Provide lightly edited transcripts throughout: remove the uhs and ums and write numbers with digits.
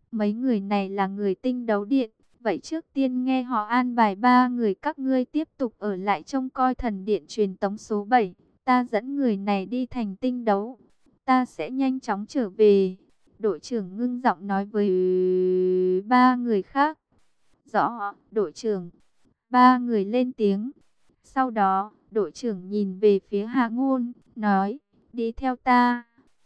Mấy người này là người tinh đấu điện. Vậy trước tiên nghe họ an bài 3 người các ngươi tiếp tục ở lại trông coi thần điện truyền tống số 7. Ta dẫn người này đi thành tinh đấu. Ta sẽ nhanh chóng trở về. Đội trưởng ngưng giọng nói với 3 người khác. Rõ, đội trưởng. 3 người lên tiếng. Sau đó, đội trưởng nhìn về phía Hạ Ngôn, nói, đi theo ta.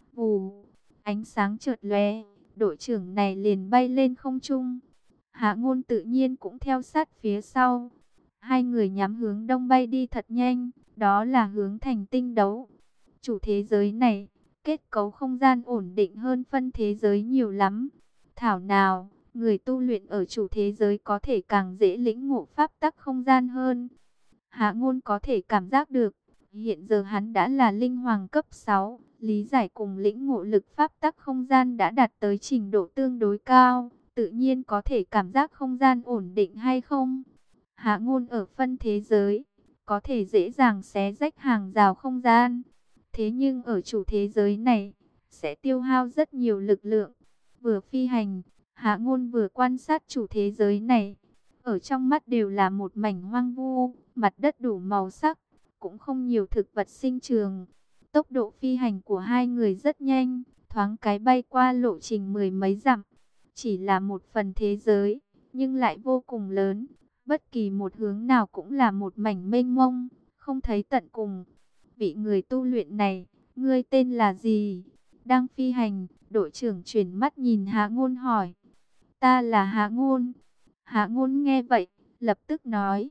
Vù, ánh sáng chợt lóe, đội trưởng này liền bay lên không trung. Hạ Ngôn tự nhiên cũng theo sát phía sau. 2 người nhắm hướng đông bay đi thật nhanh, đó là hướng thành tinh đấu. Chủ thế giới này, kết cấu không gian ổn định hơn phân thế giới nhiều lắm. Thảo nào, người tu luyện ở chủ thế giới có thể càng dễ lĩnh ngộ pháp tắc không gian hơn. Hạ Ngôn có thể cảm giác được, hiện giờ hắn đã là linh hoàng cấp 6, lý giải cùng lĩnh ngộ lực pháp tắc không gian đã đạt tới trình độ tương đối cao, tự nhiên có thể cảm giác không gian ổn định hay không. Hạ Ngôn ở phân thế giới, có thể dễ dàng xé rách hàng rào không gian, thế nhưng ở chủ thế giới này, sẽ tiêu hao rất nhiều lực lượng. Vừa phi hành, Hạ Ngôn vừa quan sát chủ thế giới này, ở trong mắt đều là một mảnh hoang vu, mặt đất đủ màu sắc, cũng không nhiều thực vật sinh trường. Tốc độ phi hành của 2 người rất nhanh, thoáng cái bay qua lộ trình 10 mấy dặm. Chỉ là một phần thế giới, nhưng lại vô cùng lớn. Bất kỳ một hướng nào cũng là một mảnh mênh mông, không thấy tận cùng. Vị người tu luyện này, ngươi tên là gì? Đang phi hành, đội trưởng chuyển mắt nhìn Hạ Ngôn hỏi. Ta là Hạ Ngôn. Hạ Ngôn nghe vậy, lập tức nói.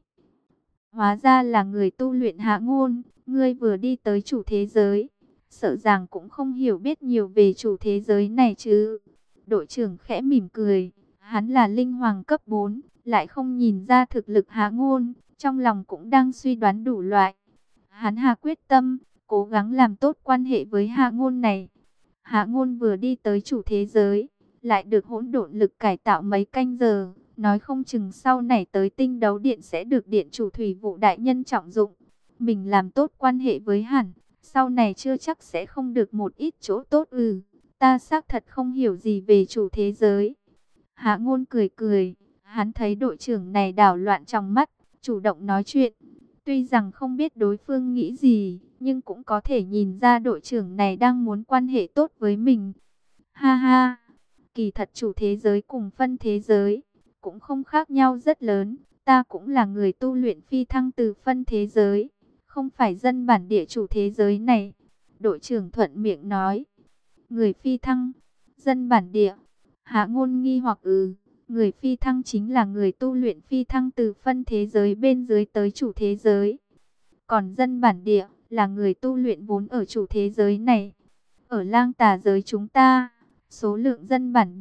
Hóa ra là người tu luyện Hạ Ngôn, ngươi vừa đi tới chủ thế giới. Sợ rằng cũng không hiểu biết nhiều về chủ thế giới này chứ. Đội trưởng khẽ mỉm cười, hắn là linh hoàng cấp 4, lại không nhìn ra thực lực Hạ Ngôn, trong lòng cũng đang suy đoán đủ loại. Hắn hạ quyết tâm, cố gắng làm tốt quan hệ với Hạ Ngôn này. Hạ Ngôn vừa đi tới chủ thế giới, lại được hỗn độn lực cải tạo mấy canh giờ, nói không chừng sau này tới tinh đấu điện sẽ được điện chủ thủy vụ đại nhân trọng dụng. Mình làm tốt quan hệ với hẳn, sau này chưa chắc sẽ không được một ít chỗ tốt. Ta xác thật không hiểu gì về chủ thế giới. Hạ Ngôn cười cười, hắn thấy đội trưởng này đảo loạn trong mắt, chủ động nói chuyện. Tuy rằng không biết đối phương nghĩ gì, nhưng cũng có thể nhìn ra đội trưởng này đang muốn quan hệ tốt với mình. Ha ha, kỳ thật chủ thế giới cùng phân thế giới cũng không khác nhau rất lớn. Ta cũng là người tu luyện phi thăng từ phân thế giới, không phải dân bản địa chủ thế giới này. Đội trưởng thuận miệng nói. Người phi thăng, dân bản địa. Hạ Ngôn nghi hoặc người phi thăng chính là người tu luyện phi thăng từ phân thế giới bên dưới tới chủ thế giới. Còn dân bản địa là người tu luyện vốn ở chủ thế giới này. Ở Lang Tà giới chúng ta, số lượng dân bản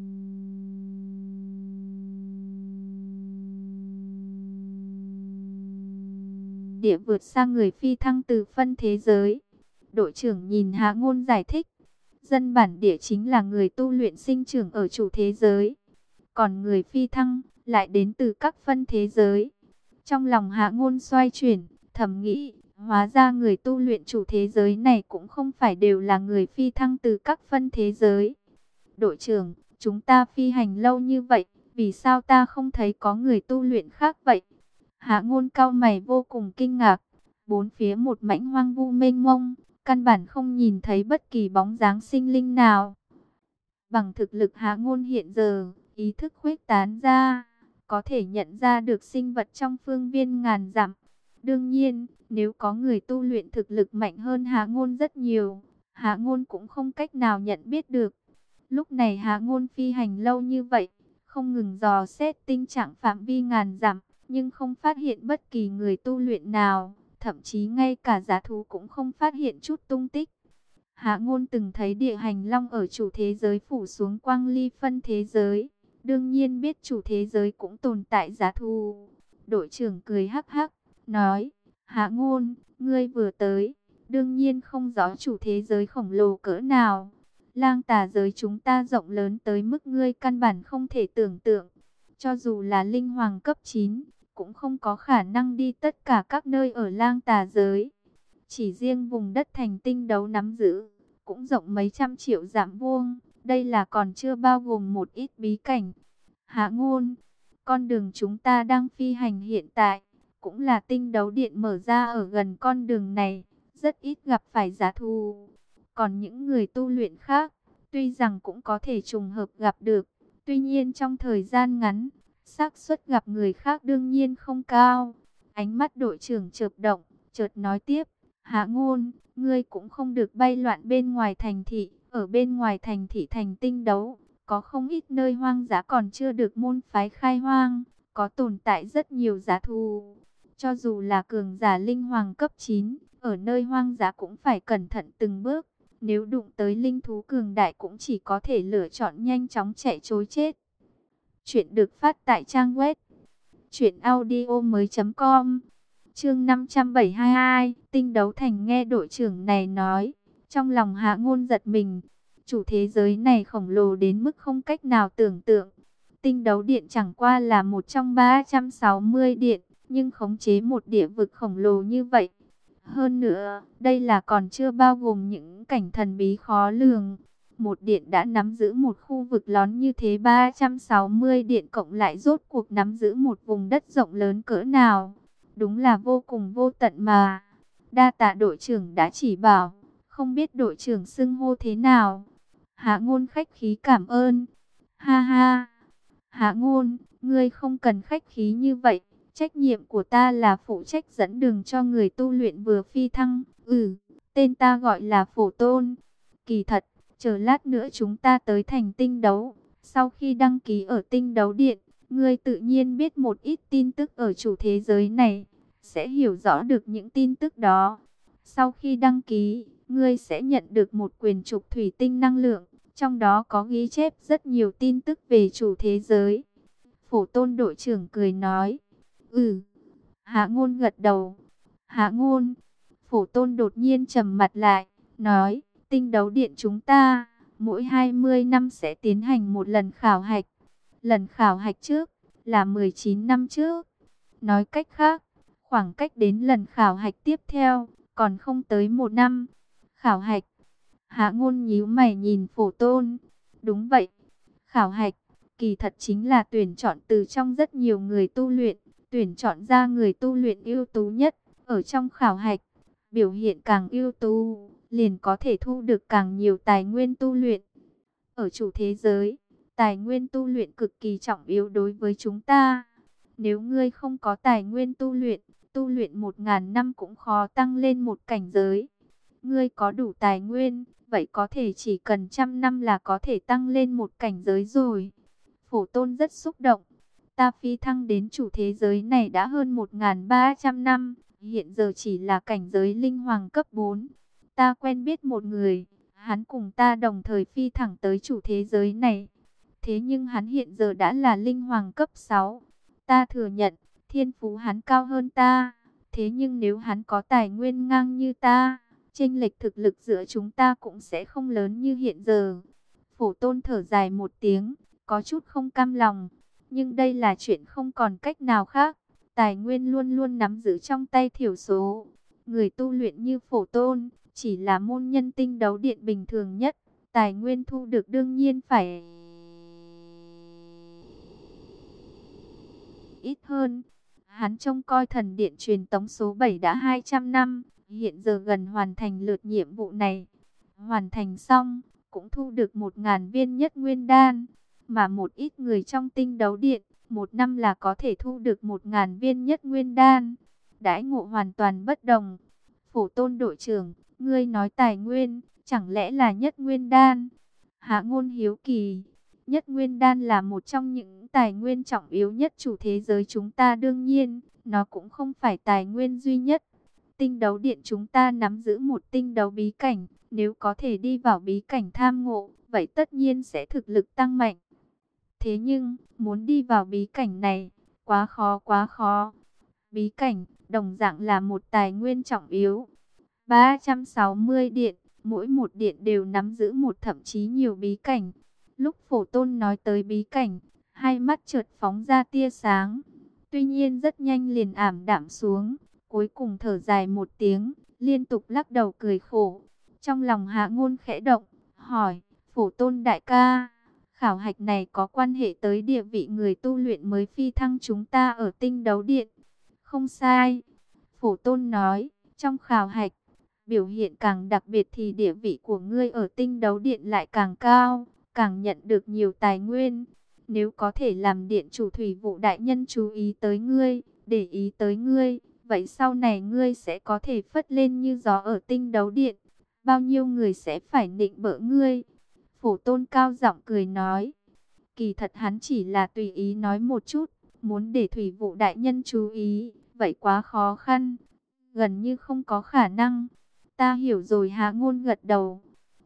địa vượt xa người phi thăng từ phân thế giới. Đội trưởng nhìn Hạ Ngôn giải thích. Dân bản địa chính là người tu luyện sinh trưởng ở chủ thế giới. Còn người phi thăng lại đến từ các phân thế giới. Trong lòng Hạ Ngôn xoay chuyển, thầm nghĩ, hóa ra người tu luyện chủ thế giới này cũng không phải đều là người phi thăng từ các phân thế giới. Đội trưởng, chúng ta phi hành lâu như vậy, vì sao ta không thấy có người tu luyện khác vậy? Hạ Ngôn cau mày vô cùng kinh ngạc. Bốn phía một mảnh hoang vu mênh mông, căn bản không nhìn thấy bất kỳ bóng dáng sinh linh nào. Bằng thực lực Hạ Ngôn hiện giờ, ý thức khuếch tán ra, có thể nhận ra được sinh vật trong phương viên ngàn dặm. Đương nhiên, nếu có người tu luyện thực lực mạnh hơn Hạ Ngôn rất nhiều, Hạ Ngôn cũng không cách nào nhận biết được. Lúc này Hạ Ngôn phi hành lâu như vậy, không ngừng dò xét tình trạng phạm vi ngàn dặm, nhưng không phát hiện bất kỳ người tu luyện nào, thậm chí ngay cả dã thú cũng không phát hiện chút tung tích. Hạ Ngôn từng thấy địa hành long ở chủ thế giới phủ xuống quang ly phân thế giới, đương nhiên biết chủ thế giới cũng tồn tại dã thú. Đội trưởng cười hắc hắc, nói, Hạ Ngôn, ngươi vừa tới, đương nhiên không rõ chủ thế giới khổng lồ cỡ nào. Lang Tà giới chúng ta rộng lớn tới mức ngươi căn bản không thể tưởng tượng. Cho dù là linh hoàng cấp 9, cũng không có khả năng đi tất cả các nơi ở Lang Tà giới. Chỉ riêng vùng đất thành tinh đấu nắm giữ, cũng rộng mấy trăm triệu dặm vuông, Đây là còn chưa bao gồm một ít bí cảnh. Hạ Ngôn, con đường chúng ta đang phi hành hiện tại, cũng là tinh đấu điện mở ra ở gần con đường này, rất ít gặp phải giá thú. Còn những người tu luyện khác, tuy rằng cũng có thể trùng hợp gặp được, tuy nhiên trong thời gian ngắn, xác suất gặp người khác đương nhiên không cao. Ánh mắt đội trưởng chợt động, chợt nói tiếp, Hạ Ngôn, ngươi cũng không được bay loạn bên ngoài thành thị, ở bên ngoài thành thị thành tinh đấu, có không ít nơi hoang dã còn chưa được môn phái khai hoang, có tồn tại rất nhiều giá thú. Cho dù là cường giả linh hoàng cấp 9, ở nơi hoang dã cũng phải cẩn thận từng bước. Nếu đụng tới linh thú cường đại cũng chỉ có thể lựa chọn nhanh chóng chạy trối chết. Chuyện được phát tại trang web truyệnaudiomoi.com. Chương 572, Tinh Đấu Thành. Nghe đội trưởng này nói, trong lòng Hạ Ngôn giật mình. Chủ thế giới này khổng lồ đến mức không cách nào tưởng tượng. Tinh Đấu Điện chẳng qua là một trong 360 điện, nhưng khống chế một địa vực khổng lồ như vậy. Hơn nữa, đây là còn chưa bao gồm những cảnh thần bí khó lường. Một điện đã nắm giữ một khu vực lớn như thế, 360 điện cộng lại rốt cuộc nắm giữ một vùng đất rộng lớn cỡ nào. Đúng là vô cùng vô tận mà. Đa tạ đội trưởng đã chỉ bảo, không biết đội trưởng xưng hô thế nào. Hạ Ngôn khách khí cảm ơn. Ha ha. Hạ Ngôn, ngươi không cần khách khí như vậy. Trách nhiệm của ta là phụ trách dẫn đường cho người tu luyện vừa phi thăng. Tên ta gọi là Phổ Tôn. Kỳ thật, chờ lát nữa chúng ta tới thành tinh đấu. Sau khi đăng ký ở tinh đấu điện, ngươi tự nhiên biết một ít tin tức ở chủ thế giới này, sẽ hiểu rõ được những tin tức đó. Sau khi đăng ký, ngươi sẽ nhận được một quyển trục thủy tinh năng lượng, trong đó có ghi chép rất nhiều tin tức về chủ thế giới. Phổ Tôn đội trưởng cười nói. Hạ Ngôn gật đầu. Hạ Ngôn. Phổ Tôn đột nhiên trầm mặt lại, nói, tinh đấu điện chúng ta, mỗi 20 năm sẽ tiến hành một lần khảo hạch. Lần khảo hạch trước, là 19 năm trước. Nói cách khác, khoảng cách đến lần khảo hạch tiếp theo, còn không tới 1 năm. Khảo hạch. Hạ Ngôn nhíu mày nhìn Phổ Tôn. Đúng vậy. Khảo hạch, kỳ thật chính là tuyển chọn từ trong rất nhiều người tu luyện, tuyển chọn ra người tu luyện ưu tú nhất. Ở trong khảo hạch, biểu hiện càng ưu tú, liền có thể thu được càng nhiều tài nguyên tu luyện. Ở chủ thế giới, tài nguyên tu luyện cực kỳ trọng yếu đối với chúng ta. Nếu ngươi không có tài nguyên tu luyện 1000 năm cũng khó tăng lên một cảnh giới. Ngươi có đủ tài nguyên, vậy có thể chỉ cần 100 năm là có thể tăng lên một cảnh giới rồi. Phổ Tôn rất xúc động. Ta phi thăng đến chủ thế giới này đã hơn 1300 năm, hiện giờ chỉ là cảnh giới linh hoàng cấp 4. Ta quen biết một người, hắn cùng ta đồng thời phi thẳng tới chủ thế giới này. Thế nhưng hắn hiện giờ đã là linh hoàng cấp 6. Ta thừa nhận, thiên phú hắn cao hơn ta. Thế nhưng nếu hắn có tài nguyên ngang như ta, chênh lệch thực lực giữa chúng ta cũng sẽ không lớn như hiện giờ. Phổ Tôn thở dài một tiếng, có chút không cam lòng. Nhưng đây là chuyện không còn cách nào khác. Tài nguyên luôn luôn nắm giữ trong tay thiểu số. Người tu luyện như Phổ Tôn, chỉ là môn nhân tinh đấu điện bình thường nhất. Tài nguyên thu được đương nhiên phải ít hơn. Hắn trông coi thần điện truyền tống số 7 đã 200 năm, hiện giờ gần hoàn thành lượt nhiệm vụ này. Hoàn thành xong, cũng thu được 1000 viên nhất nguyên đan, mà một ít người trong tinh đấu điện, 1 năm là có thể thu được 1000 viên nhất nguyên đan. Đãi ngộ hoàn toàn bất đồng. Phổ Tôn đội trưởng, ngươi nói tài nguyên, chẳng lẽ là nhất nguyên đan? Hạ Ngôn hiếu kỳ. Nhất nguyên đan là một trong những tài nguyên trọng yếu nhất chủ thế giới chúng ta, đương nhiên, nó cũng không phải tài nguyên duy nhất. Tinh đấu điện chúng ta nắm giữ một tinh đấu bí cảnh, nếu có thể đi vào bí cảnh tham ngộ, vậy tất nhiên sẽ thực lực tăng mạnh. Thế nhưng, muốn đi vào bí cảnh này, quá khó quá khó. Bí cảnh, đồng dạng là một tài nguyên trọng yếu. 360 điện, mỗi một điện đều nắm giữ một thậm chí nhiều bí cảnh. Lúc Phổ Tôn nói tới bí cảnh, hai mắt chợt phóng ra tia sáng. Tuy nhiên rất nhanh liền ảm đạm xuống, cuối cùng thở dài một tiếng, liên tục lắc đầu cười khổ. Trong lòng Hạ Ngôn khẽ động, hỏi, Phổ Tôn đại ca, khảo hạch này có quan hệ tới địa vị người tu luyện mới phi thăng chúng ta ở Tinh Đấu Điện. Không sai, Phổ Tôn nói, trong khảo hạch, biểu hiện càng đặc biệt thì địa vị của ngươi ở Tinh Đấu Điện lại càng cao, càng nhận được nhiều tài nguyên. Nếu có thể làm điện chủ thủy vụ đại nhân chú ý tới ngươi, để ý tới ngươi, vậy sau này ngươi sẽ có thể phất lên như gió ở Tinh Đấu Điện. Bao nhiêu người sẽ phải nịnh bợ ngươi. Phổ Tôn cao giọng cười nói. Kỳ thật hắn chỉ là tùy ý nói một chút, muốn để thủy vụ đại nhân chú ý, vậy quá khó khăn, gần như không có khả năng. Ta hiểu rồi, Hạ Ngôn gật đầu.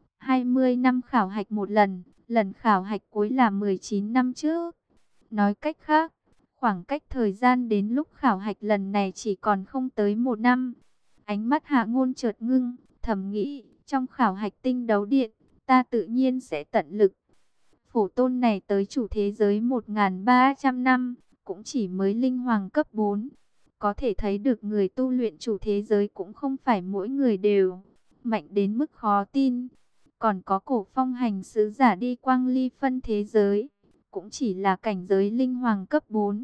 20 năm khảo hạch một lần, lần khảo hạch cuối là 19 năm trước. Nói cách khác, khoảng cách thời gian đến lúc khảo hạch lần này chỉ còn không tới 1 năm. Ánh mắt Hạ Ngôn chợt ngưng, thầm nghĩ, trong khảo hạch Tinh Đấu Điện, ta tự nhiên sẽ tận lực. Phổ Tôn này tới chủ thế giới 1.300 năm, cũng chỉ mới linh hoàng cấp 4. Có thể thấy được người tu luyện chủ thế giới cũng không phải mỗi người đều mạnh đến mức khó tin. Còn có Cổ Phong hành sứ giả đi quang ly phân thế giới, cũng chỉ là cảnh giới linh hoàng cấp 4.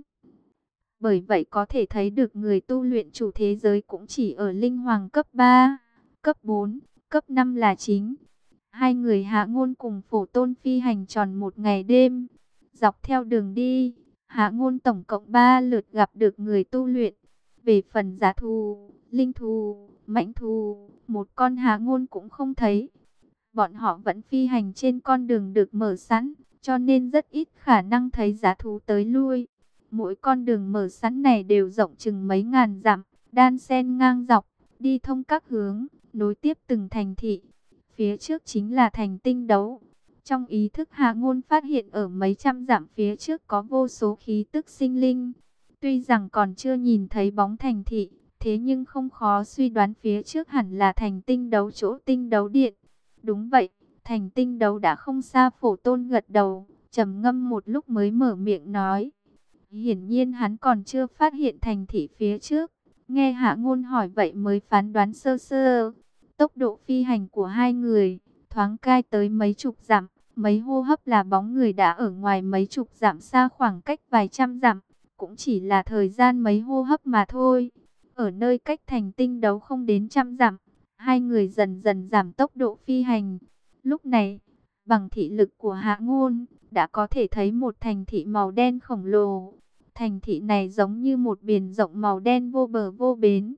Bởi vậy có thể thấy được người tu luyện chủ thế giới cũng chỉ ở linh hoàng cấp 3, cấp 4, cấp 5 là chính. Hai người Hạ Ngôn cùng Phổ Tôn phi hành tròn 1 ngày đêm. Dọc theo đường đi, Hạ Ngôn tổng cộng 3 lượt gặp được người tu luyện. Về phần giá thú, linh thú, mãnh thú, một con Hạ Ngôn cũng không thấy. Bọn họ vẫn phi hành trên con đường được mở sẵn, cho nên rất ít khả năng thấy giá thú tới lui. Mỗi con đường mở sẵn này đều rộng chừng mấy ngàn dặm, đan xen ngang dọc, đi thông các hướng, nối tiếp từng thành thị. Phía trước chính là thành Tinh Đấu. Trong ý thức Hạ Ngôn phát hiện ở mấy trăm dặm phía trước có vô số khí tức sinh linh. Tuy rằng còn chưa nhìn thấy bóng thành thị, thế nhưng không khó suy đoán phía trước hẳn là thành Tinh Đấu, chỗ Tinh Đấu Điện. Đúng vậy, thành Tinh Đấu đã không xa. Phổ Tôn gật đầu, trầm ngâm một lúc mới mở miệng nói. Hiển nhiên hắn còn chưa phát hiện thành thị phía trước. Nghe Hạ Ngôn hỏi vậy mới phán đoán sơ sơ. Tốc độ phi hành của hai người thoáng cai tới mấy chục dặm, mấy hô hấp là bóng người đã ở ngoài mấy chục dặm xa, khoảng cách vài trăm dặm, cũng chỉ là thời gian mấy hô hấp mà thôi. Ở nơi cách thành Tinh Đấu không đến trăm dặm, hai người dần dần giảm tốc độ phi hành. Lúc này, bằng thị lực của Hạ Ngôn, đã có thể thấy một thành thị màu đen khổng lồ. Thành thị này giống như một biển rộng màu đen vô bờ vô bến.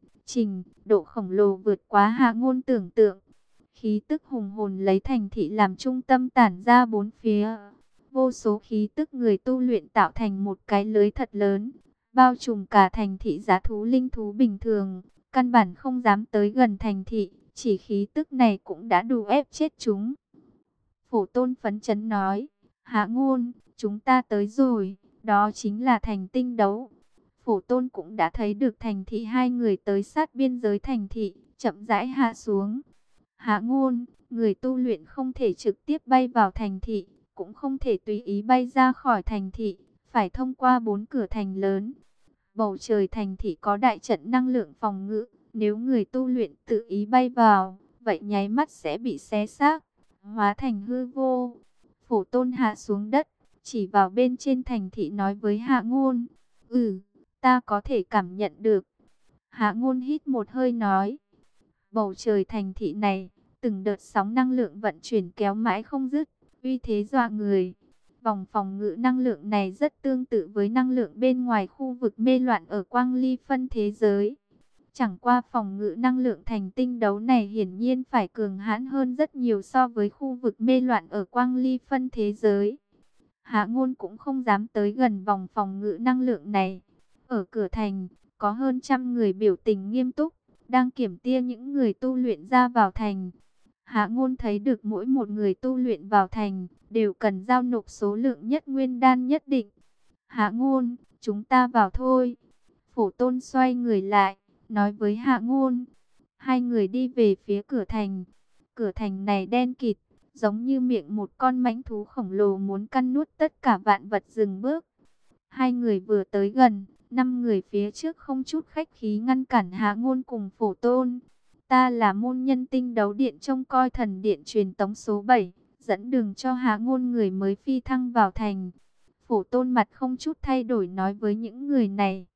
Độ khổng lồ vượt quá Hạ Ngôn tưởng tượng. Khí tức hùng hồn lấy thành thị làm trung tâm tản ra bốn phía. Vô số khí tức người tu luyện tạo thành một cái lưới thật lớn, bao trùm cả thành thị. Giá thú linh thú bình thường căn bản không dám tới gần thành thị, chỉ khí tức này cũng đã đủ ép chết chúng. Phổ Tôn phấn chấn nói, Hạ Ngôn, chúng ta tới rồi, đó chính là thành Tinh Đấu. Phổ Tôn cũng đã thấy được thành thị. Hai người tới sát biên giới thành thị, chậm rãi hạ xuống. Hạ Ngôn, người tu luyện không thể trực tiếp bay vào thành thị, cũng không thể tùy ý bay ra khỏi thành thị, phải thông qua 4 cửa thành lớn. Bầu trời thành thị có đại trận năng lượng phòng ngự, nếu người tu luyện tự ý bay vào, vậy nháy mắt sẽ bị xé xác, hóa thành hư vô. Phổ Tôn hạ xuống đất, chỉ vào bên trên thành thị nói với Hạ Ngôn, ta có thể cảm nhận được. Hạ Ngôn hít một hơi nói, bầu trời thành thị này, từng đợt sóng năng lượng vận chuyển kéo mãi không dứt, uy thế dọa người. Vòng phòng ngự năng lượng này rất tương tự với năng lượng bên ngoài khu vực mê loạn ở quang ly phân thế giới. Chẳng qua phòng ngự năng lượng thành Tinh Đấu này hiển nhiên phải cường hãn hơn rất nhiều so với khu vực mê loạn ở quang ly phân thế giới. Hạ Ngôn cũng không dám tới gần vòng phòng ngự năng lượng này. Ở cửa thành, có hơn 100 người biểu tình nghiêm túc, đang kiểm tia những người tu luyện ra vào thành. Hạ Ngôn thấy được mỗi một người tu luyện vào thành, đều cần giao nộp số lượng nhất nguyên đan nhất định. Hạ Ngôn, chúng ta vào thôi. Phổ Tôn xoay người lại, nói với Hạ Ngôn. Hai người đi về phía cửa thành. Cửa thành này đen kịt, giống như miệng một con mãnh thú khổng lồ muốn căn nuốt tất cả vạn vật. Dừng bước. Hai người vừa tới gần, 5 người phía trước không chút khách khí ngăn cản Hạ Ngôn cùng Phổ Tôn. Ta là môn nhân Tinh Đấu Điện trông coi thần điện truyền tống số 7, dẫn đường cho Hạ Ngôn người mới phi thăng vào thành. Phổ Tôn mặt không chút thay đổi nói với những người này.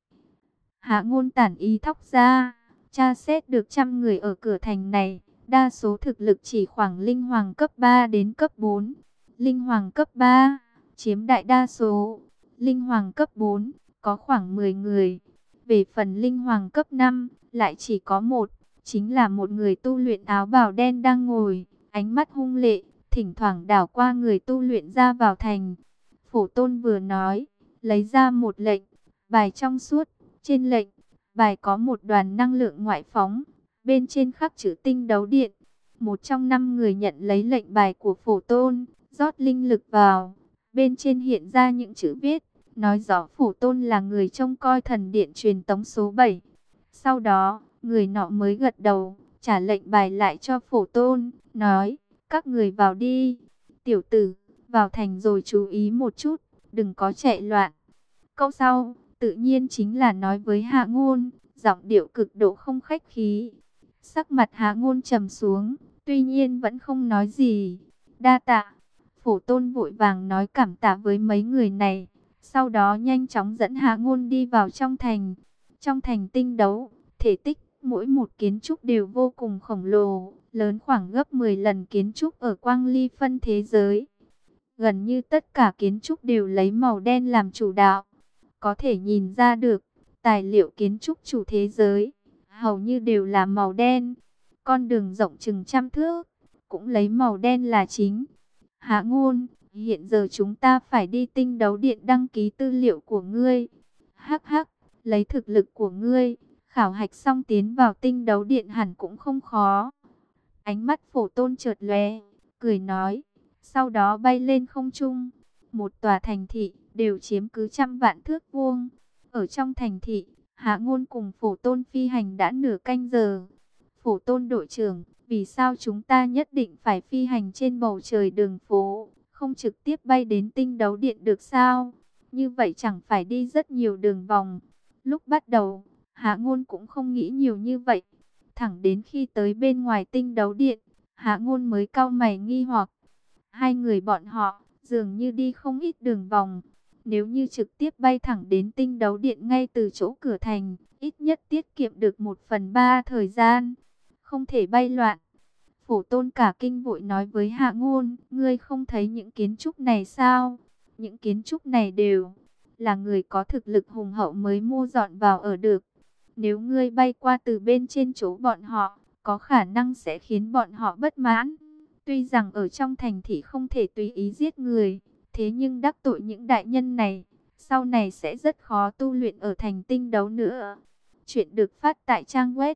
Hạ Ngôn tản ý thóc ra, tra xét được 100 người ở cửa thành này, đa số thực lực chỉ khoảng linh hoàng cấp 3 đến cấp 4. Linh hoàng cấp 3 chiếm đại đa số, linh hoàng cấp 4 có khoảng 10 người. Về phần linh hoàng cấp 5 lại chỉ có một, chính là một người tu luyện áo bào đen đang ngồi, ánh mắt hung lệ, thỉnh thoảng đảo qua người tu luyện ra vào thành. Phổ Tôn vừa nói, lấy ra một lệnh bài trong suốt. Trên lệnh bài có một đoàn năng lượng ngoại phóng, bên trên khắc chữ Tinh Đấu Điện. Một trong 5 người nhận lấy lệnh bài của Phổ Tôn, rót linh lực vào. Bên trên hiện ra những chữ viết, nói rõ Phổ Tôn là người trông coi thần điện truyền tống số 7. Sau đó, người nọ mới gật đầu, trả lệnh bài lại cho Phổ Tôn, nói, các người vào đi. Tiểu tử, vào thành rồi chú ý một chút, đừng có chạy loạn. Câu sau tự nhiên chính là nói với Hạ Ngôn, giọng điệu cực độ không khách khí. Sắc mặt Hạ Ngôn trầm xuống, tuy nhiên vẫn không nói gì. Đa tạ. Phổ Tôn vội vàng nói cảm tạ với mấy người này, sau đó nhanh chóng dẫn Hạ Ngôn đi vào trong thành. Trong thành Tinh Đấu, thể tích mỗi một kiến trúc đều vô cùng khổng lồ, lớn khoảng gấp 10 lần kiến trúc ở Quang Ly phân thế giới. Gần như tất cả kiến trúc đều lấy màu đen làm chủ đạo. Có thể nhìn ra được, tài liệu kiến trúc chủ thế giới hầu như đều là màu đen. Con đường rộng chừng 100 thước cũng lấy màu đen là chính. Hạ Ngôn, hiện giờ chúng ta phải đi Tinh Đấu Điện đăng ký tư liệu của ngươi. Hắc hắc, lấy thực lực của ngươi, khảo hạch xong tiến vào Tinh Đấu Điện hẳn cũng không khó. Ánh mắt Phổ Tôn chợt lóe, cười nói, sau đó bay lên không trung. Một tòa thành thị đều chiếm cứ 100 vạn thước vuông. Ở trong thành thị, Hạ Ngôn cùng Phổ Tôn phi hành đã nửa canh giờ. Phổ Tôn đội trưởng, vì sao chúng ta nhất định phải phi hành trên bầu trời đường phố, không trực tiếp bay đến Tinh Đấu Điện được sao? Như vậy chẳng phải đi rất nhiều đường vòng. Lúc bắt đầu, Hạ Ngôn cũng không nghĩ nhiều như vậy. Thẳng đến khi tới bên ngoài Tinh Đấu Điện, Hạ Ngôn mới cau mày nghi hoặc. Hai người bọn họ dường như đi không ít đường vòng. Nếu như trực tiếp bay thẳng đến Tinh Đấu Điện ngay từ chỗ cửa thành, ít nhất tiết kiệm được 1/3 thời gian. Không thể bay loạn. Phổ Tôn cả kinh vội nói với Hạ Ngôn, ngươi không thấy những kiến trúc này sao? Những kiến trúc này đều là người có thực lực hùng hậu mới mua dọn vào ở được. Nếu ngươi bay qua từ bên trên chỗ bọn họ, có khả năng sẽ khiến bọn họ bất mãn. Tuy rằng ở trong thành thị không thể tùy ý giết người, thế nhưng đắc tội những đại nhân này, sau này sẽ rất khó tu luyện ở thành Tinh Đấu nữa. Chuyện được phát tại trang web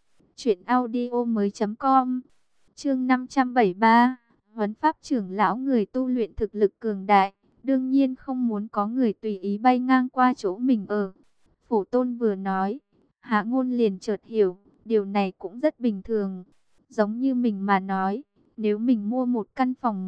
truyệnaudiomoi.com. Chương 573, Huấn Pháp trưởng lão. Người tu luyện thực lực cường đại, đương nhiên không muốn có người tùy ý bay ngang qua chỗ mình ở. Phổ Tôn vừa nói, Hạ Ngôn liền chợt hiểu, điều này cũng rất bình thường. Giống như mình mà nói, nếu mình mua một căn phòng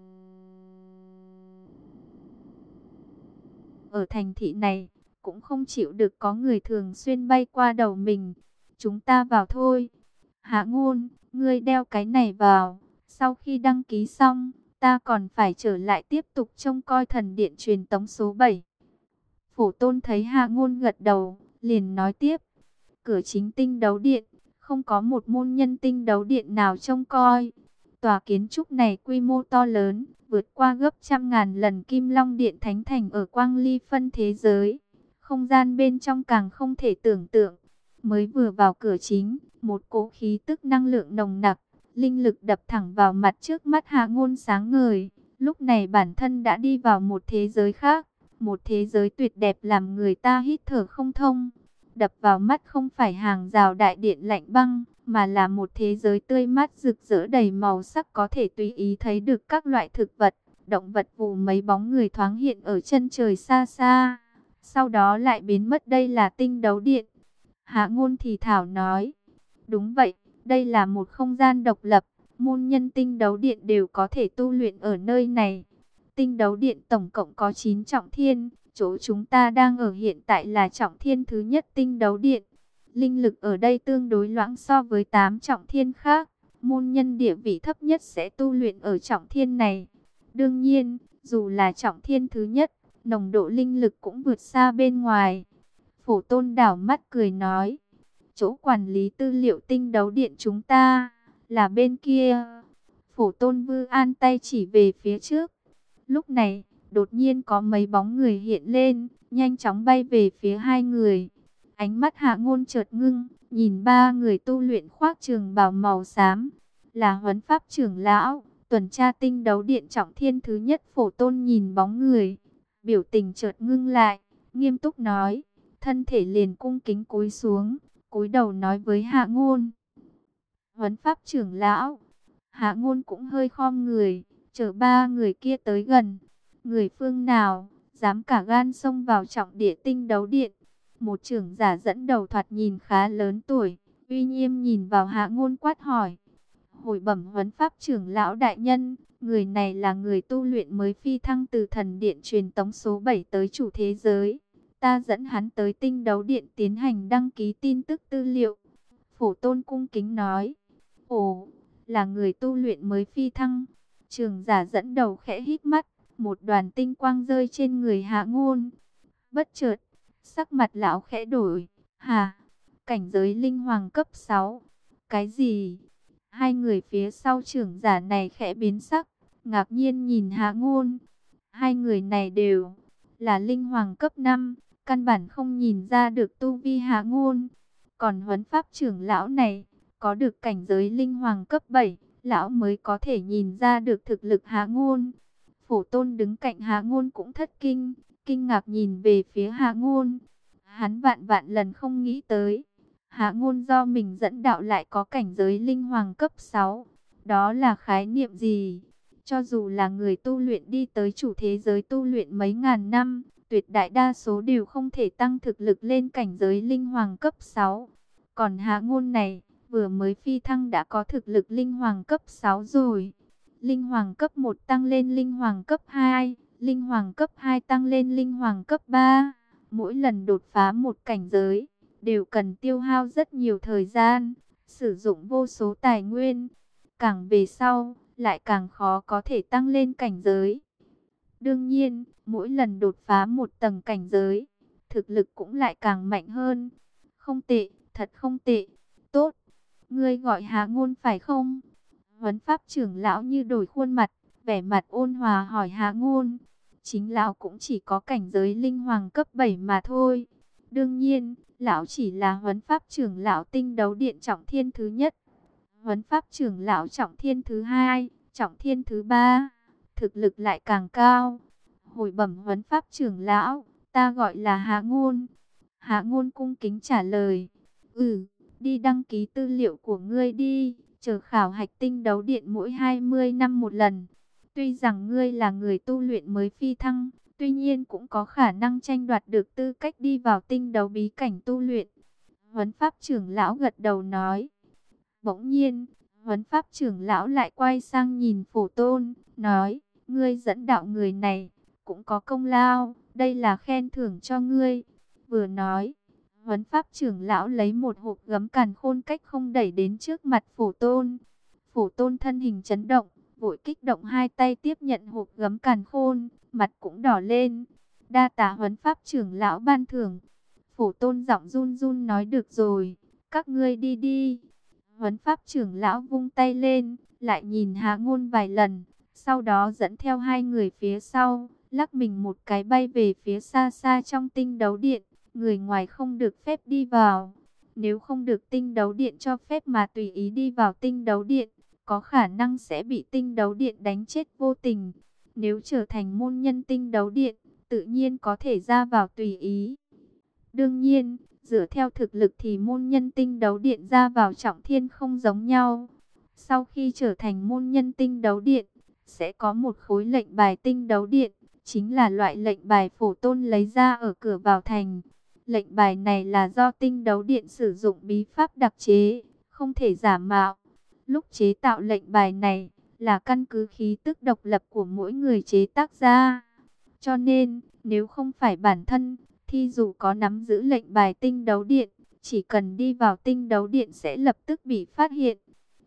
ở thành thị này, cũng không chịu được có người thường xuyên bay qua đầu mình. Chúng ta vào thôi. Hạ Ngôn, ngươi đeo cái này vào. Sau khi đăng ký xong, ta còn phải trở lại tiếp tục trông coi thần điện truyền tống số 7. Phổ Tôn thấy Hạ Ngôn gật đầu, liền nói tiếp. Cửa chính Tinh Đấu Điện, không có một môn nhân Tinh Đấu Điện nào trông coi. Tòa kiến trúc này quy mô to lớn, vượt qua gấp 100.000 lần Kim Long Điện Thánh Thành ở Quang Ly phân thế giới. Không gian bên trong càng không thể tưởng tượng. Mới vừa vào cửa chính, một cỗ khí tức năng lượng nồng nặc, linh lực đập thẳng vào mặt. Trước mắt Hạ Ngôn sáng ngời, lúc này bản thân đã đi vào một thế giới khác, một thế giới tuyệt đẹp làm người ta hít thở không thông. Đập vào mắt không phải hàng rào đại điện lạnh băng, mà là một thế giới tươi mát rực rỡ đầy màu sắc, có thể tùy ý thấy được các loại thực vật, động vật vù mấy bóng người thoáng hiện ở chân trời xa xa, sau đó lại biến mất. Đây là Tinh Đấu Điện. Hạ Ngôn thì thảo nói, đúng vậy, đây là một không gian độc lập, môn nhân Tinh Đấu Điện đều có thể tu luyện ở nơi này. Tinh Đấu Điện tổng cộng có 9 trọng thiên, chỗ chúng ta đang ở hiện tại là trọng thiên thứ nhất Tinh Đấu Điện. Linh lực ở đây tương đối loãng so với 8 trọng thiên khác, môn nhân địa vị thấp nhất sẽ tu luyện ở trọng thiên này. Đương nhiên, dù là trọng thiên thứ nhất, nồng độ linh lực cũng vượt xa bên ngoài. Phổ Tôn đảo mắt cười nói, chỗ quản lý tư liệu tinh đấu điện chúng ta là bên kia. Phổ Tôn Vư An tay chỉ về phía trước. Lúc này, đột nhiên có mấy bóng người hiện lên, nhanh chóng bay về phía hai người. Ánh mắt Hạ Ngôn chợt ngưng, nhìn ba người tu luyện khoác trường bào màu xám, là Huấn Pháp trưởng lão, tuần tra tinh đấu điện trọng thiên thứ nhất. Phổ Tôn nhìn bóng người, biểu tình chợt ngưng lại, nghiêm túc nói, thân thể liền cung kính cúi xuống, cúi đầu nói với Hạ Ngôn. Huấn Pháp trưởng lão. Hạ Ngôn cũng hơi khom người, chờ ba người kia tới gần. Người phương nào dám cả gan xông vào trọng địa tinh đấu điện? Một trưởng giả dẫn đầu thoạt nhìn khá lớn tuổi, uy nghiêm nhìn vào Hạ Ngôn quát hỏi. Hồi bẩm Huấn Pháp trưởng lão đại nhân, người này là người tu luyện mới phi thăng từ thần điện truyền tống số 7 tới chủ thế giới. Ta dẫn hắn tới tinh đấu điện tiến hành đăng ký tin tức tư liệu. Phổ Tôn cung kính nói. Ồ, là người tu luyện mới phi thăng. Trưởng giả dẫn đầu khẽ hít mắt, một đoàn tinh quang rơi trên người Hạ Ngôn. Bất chợt, sắc mặt lão khẽ đổi. Hà, cảnh giới linh hoàng cấp 6. Cái gì? Hai người phía sau trưởng giả này khẽ biến sắc, ngạc nhiên nhìn Hạ Ngôn. Hai người này đều là linh hoàng cấp 5, căn bản không nhìn ra được tu vi Hạ Ngôn. Còn Huấn Pháp trưởng lão này, có được cảnh giới linh hoàng cấp 7, lão mới có thể nhìn ra được thực lực Hạ Ngôn. Phổ Tôn đứng cạnh Hạ Ngôn cũng thất kinh, kinh ngạc nhìn về phía Hạ Ngôn. Hắn vạn vạn lần không nghĩ tới, Hạ Ngôn do mình dẫn đạo lại có cảnh giới linh hoàng cấp 6. Đó là khái niệm gì? Cho dù là người tu luyện đi tới chủ thế giới tu luyện mấy ngàn năm, tuyệt đại đa số đều không thể tăng thực lực lên cảnh giới linh hoàng cấp 6. Còn Hạ Ngôn này, vừa mới phi thăng đã có thực lực linh hoàng cấp 6 rồi. Linh hoàng cấp 1 tăng lên linh hoàng cấp 2, linh hoàng cấp 2 tăng lên linh hoàng cấp 3. Mỗi lần đột phá một cảnh giới, đều cần tiêu hao rất nhiều thời gian, sử dụng vô số tài nguyên. Càng về sau, lại càng khó có thể tăng lên cảnh giới. Đương nhiên, mỗi lần đột phá một tầng cảnh giới, thực lực cũng lại càng mạnh hơn. Không tệ, thật không tệ. Tốt, ngươi gọi Hạ Ngôn phải không? Huấn Pháp trưởng lão như đổi khuôn mặt, vẻ mặt ôn hòa hỏi Hạ Ngôn. Chính lão cũng chỉ có cảnh giới linh hoàng cấp 7 mà thôi. Đương nhiên, lão chỉ là Huấn Pháp trưởng lão tinh đấu điện trọng thiên thứ nhất. Huấn Pháp trưởng lão trọng thiên thứ 2, trọng thiên thứ 3, thực lực lại càng cao. Hồi bẩm Huấn Pháp trưởng lão, ta gọi là Hạ Ngôn. Hạ Ngôn cung kính trả lời. Đi đăng ký tư liệu của ngươi đi, chờ khảo hạch tinh đấu điện mỗi 20 năm một lần. Tuy rằng ngươi là người tu luyện mới phi thăng, tuy nhiên cũng có khả năng tranh đoạt được tư cách đi vào tinh đấu bí cảnh tu luyện. Huấn Pháp trưởng lão gật đầu nói. Bỗng nhiên, Huấn Pháp trưởng lão lại quay sang nhìn Phổ Tôn, nói, ngươi dẫn đạo người này, cũng có công lao, đây là khen thưởng cho ngươi. Vừa nói, Huấn Pháp trưởng lão lấy một hộp gấm càn khôn cách không đẩy đến trước mặt Phổ Tôn. Phổ Tôn thân hình chấn động, vội kích động hai tay tiếp nhận hộp gấm càn khôn, mặt cũng đỏ lên. Đa tạ Huấn Pháp trưởng lão ban thưởng. Phổ Tôn giọng run run nói được rồi, các ngươi đi đi. Huấn Pháp trưởng lão vung tay lên, lại nhìn Hạ Ngôn vài lần, sau đó dẫn theo hai người phía sau, lắc mình một cái bay về phía xa xa trong tinh đấu điện. Người ngoài không được phép đi vào. Nếu không được tinh đấu điện cho phép mà tùy ý đi vào tinh đấu điện, có khả năng sẽ bị tinh đấu điện đánh chết vô tình. Nếu trở thành môn nhân tinh đấu điện, tự nhiên có thể ra vào tùy ý. Đương nhiên, dựa theo thực lực thì môn nhân tinh đấu điện ra vào trọng thiên không giống nhau. Sau khi trở thành môn nhân tinh đấu điện, sẽ có một khối lệnh bài tinh đấu điện, chính là loại lệnh bài Phổ Tôn lấy ra ở cửa vào thành. Lệnh bài này là do tinh đấu điện sử dụng bí pháp đặc chế, không thể giả mạo. Lúc chế tạo lệnh bài này là căn cứ khí tức độc lập của mỗi người chế tác ra. Cho nên, nếu không phải bản thân, thì dù có nắm giữ lệnh bài tinh đấu điện, chỉ cần đi vào tinh đấu điện sẽ lập tức bị phát hiện.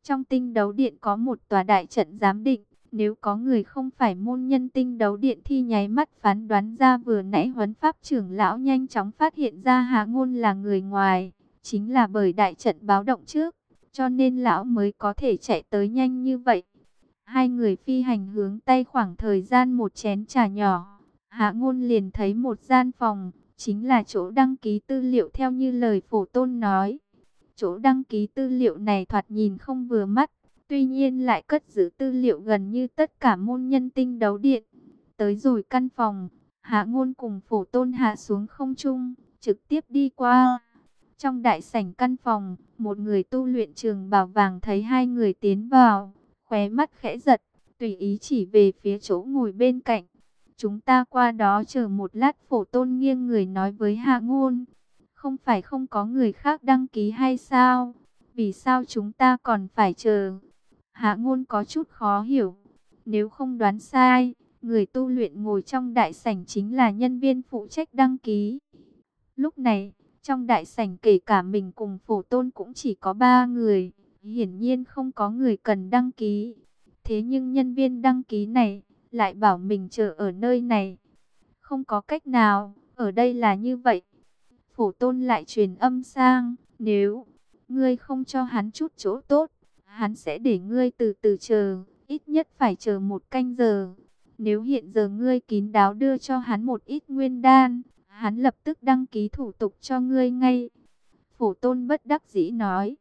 Trong tinh đấu điện có một tòa đại trận giám định. Nếu có người không phải môn nhân tinh đấu điện thì nháy mắt phán đoán ra vừa nãy huấn pháp trưởng lão nhanh chóng phát hiện ra Hạ Ngôn là người ngoài. Chính là bởi đại trận báo động trước, cho nên lão mới có thể chạy tới nhanh như vậy. Hai người phi hành hướng Tây khoảng thời gian một chén trà nhỏ. Hạ Ngôn liền thấy một gian phòng, chính là chỗ đăng ký tư liệu theo như lời Phổ Tôn nói. Chỗ đăng ký tư liệu này thoạt nhìn không vừa mắt, tuy nhiên lại cất giữ tư liệu gần như tất cả môn nhân tinh đấu điện. Tới rồi căn phòng, Hạ Ngôn cùng Phổ Tôn hạ xuống không trung, trực tiếp đi qua. Trong đại sảnh căn phòng, một người tu luyện trường bào vàng thấy hai người tiến vào, khóe mắt khẽ giật, tùy ý chỉ về phía chỗ ngồi bên cạnh. Chúng ta qua đó chờ một lát. Phổ Tôn nghiêng người nói với Hạ Ngôn. Không phải không có người khác đăng ký hay sao? Vì sao chúng ta còn phải chờ? Hạ Ngôn có chút khó hiểu. Nếu không đoán sai, người tu luyện ngồi trong đại sảnh chính là nhân viên phụ trách đăng ký. Lúc này, trong đại sảnh kể cả mình cùng Phổ Tôn cũng chỉ có 3 người. Hiển nhiên không có người cần đăng ký. Thế nhưng nhân viên đăng ký này lại bảo mình chờ ở nơi này. Không có cách nào, ở đây là như vậy. Phổ Tôn lại truyền âm sang, nếu ngươi không cho hắn chút chỗ tốt, hắn sẽ để ngươi từ từ chờ, ít nhất phải chờ 1 canh giờ. Nếu hiện giờ ngươi kín đáo đưa cho hắn một ít nguyên đan, hắn lập tức đăng ký thủ tục cho ngươi ngay. Phổ Tôn bất đắc dĩ nói.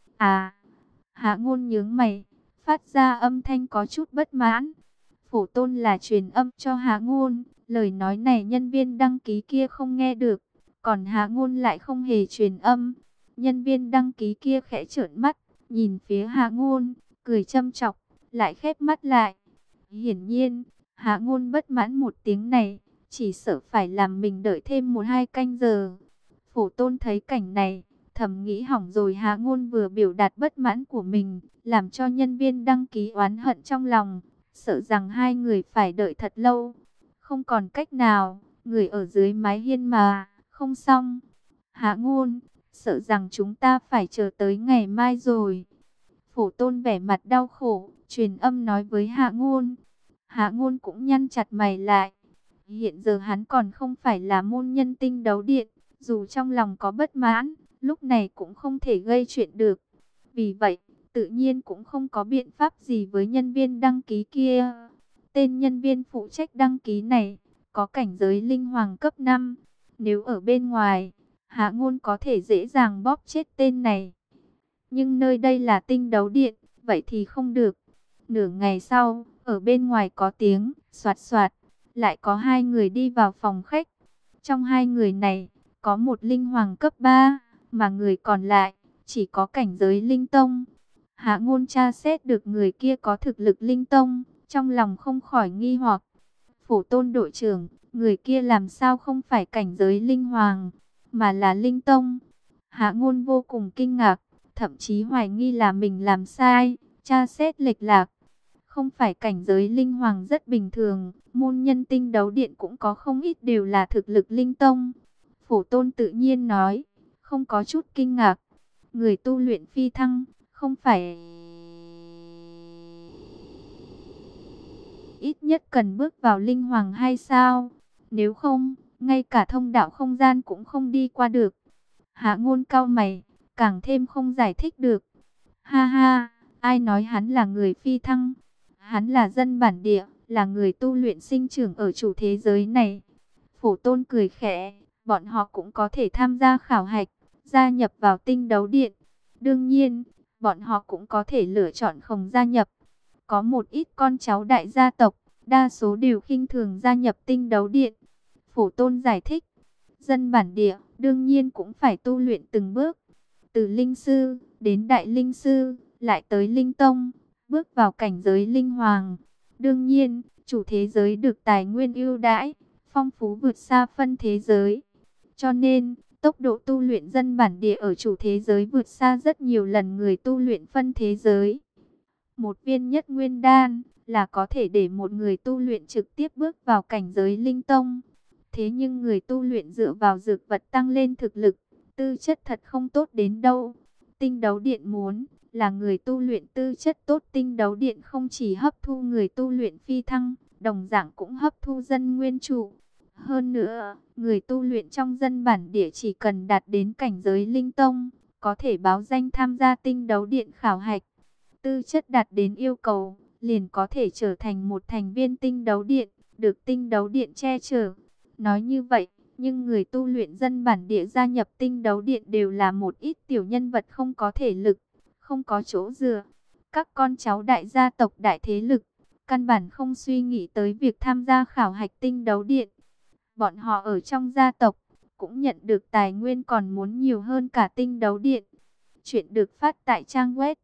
À, Hạ Ngôn nhướng mày, phát ra âm thanh có chút bất mãn. Phổ Tôn là truyền âm cho Hạ Ngôn, lời nói này nhân viên đăng ký kia không nghe được. Còn Hạ Ngôn lại không hề truyền âm. Nhân viên đăng ký kia khẽ trợn mắt, nhìn phía Hạ Ngôn, cười châm chọc, lại khép mắt lại. Hiển nhiên, Hạ Ngôn bất mãn một tiếng này, chỉ sợ phải làm mình đợi thêm 1-2 canh giờ. Phổ Tôn thấy cảnh này, thầm nghĩ hỏng rồi. Hạ Ngôn vừa biểu đạt bất mãn của mình, làm cho nhân viên đăng ký oán hận trong lòng, sợ rằng hai người phải đợi thật lâu. Không còn cách nào, người ở dưới mái hiên mà không xong. Hạ Ngôn, sợ rằng chúng ta phải chờ tới ngày mai rồi. Phổ Tôn vẻ mặt đau khổ, truyền âm nói với Hạ Ngôn. Hạ Ngôn cũng nhăn chặt mày lại. Hiện giờ hắn còn không phải là môn nhân tinh đấu điện, dù trong lòng có bất mãn, lúc này cũng không thể gây chuyện được. Vì vậy, tự nhiên cũng không có biện pháp gì với nhân viên đăng ký kia. Tên nhân viên phụ trách đăng ký này, có cảnh giới linh hoàng cấp 5. Nếu ở bên ngoài, Hạ Ngôn có thể dễ dàng bóp chết tên này. Nhưng nơi đây là tinh đấu điện, vậy thì không được. Nửa ngày sau, ở bên ngoài có tiếng xoạt xoạt, lại có 2 người đi vào phòng khách. Trong 2 người này, có một linh hoàng cấp 3, mà người còn lại chỉ có cảnh giới linh tông. Hạ Ngôn tra xét được người kia có thực lực linh tông, trong lòng không khỏi nghi hoặc. Phổ Tôn đội trưởng, người kia làm sao không phải cảnh giới linh hoàng, mà là linh tông? Hạ Ngôn vô cùng kinh ngạc, thậm chí hoài nghi là mình làm sai, tra xét lệch lạc. Không phải cảnh giới linh hoàng rất bình thường, môn nhân tinh đấu điện cũng có không ít đều là thực lực linh tông. Phổ Tôn tự nhiên nói, không có chút kinh ngạc. Người tu luyện phi thăng, không phải ít nhất cần bước vào linh hoàng hay sao? Nếu không, ngay cả thông đạo không gian cũng không đi qua được. Hạ Ngôn cau mày, càng thêm không giải thích được. Ha ha, ai nói hắn là người phi thăng? Hắn là dân bản địa, là người tu luyện sinh trưởng ở chủ thế giới này. Phổ Tôn cười khẽ, bọn họ cũng có thể tham gia khảo hạch, gia nhập vào tinh đấu điện. Đương nhiên, bọn họ cũng có thể lựa chọn không gia nhập. Có một ít con cháu đại gia tộc, đa số đều khinh thường gia nhập tinh đấu điện. Phổ Tôn giải thích, dân bản địa đương nhiên cũng phải tu luyện từng bước. Từ linh sư đến đại linh sư, lại tới linh tông, bước vào cảnh giới linh hoàng. Đương nhiên, chủ thế giới được tài nguyên ưu đãi, phong phú vượt xa phân thế giới. Cho nên, tốc độ tu luyện dân bản địa ở chủ thế giới vượt xa rất nhiều lần người tu luyện phân thế giới. Một viên nhất nguyên đan là có thể để một người tu luyện trực tiếp bước vào cảnh giới linh tông. Thế nhưng người tu luyện dựa vào dược vật tăng lên thực lực, tư chất thật không tốt đến đâu. Tinh đấu điện muốn là người tu luyện tư chất tốt. Tinh đấu điện không chỉ hấp thu người tu luyện phi thăng, đồng dạng cũng hấp thu dân nguyên trụ. Hơn nữa, người tu luyện trong dân bản địa chỉ cần đạt đến cảnh giới linh tông, có thể báo danh tham gia tinh đấu điện khảo hạch. Tư chất đạt đến yêu cầu, liền có thể trở thành một thành viên tinh đấu điện, được tinh đấu điện che chở. Nói như vậy, nhưng người tu luyện dân bản địa gia nhập tinh đấu điện đều là một ít tiểu nhân vật không có thể lực, không có chỗ dựa. Các con cháu đại gia tộc đại thế lực, căn bản không suy nghĩ tới việc tham gia khảo hạch tinh đấu điện. Bọn họ ở trong gia tộc, cũng nhận được tài nguyên còn muốn nhiều hơn cả tinh đấu điện. Chuyện được phát tại trang web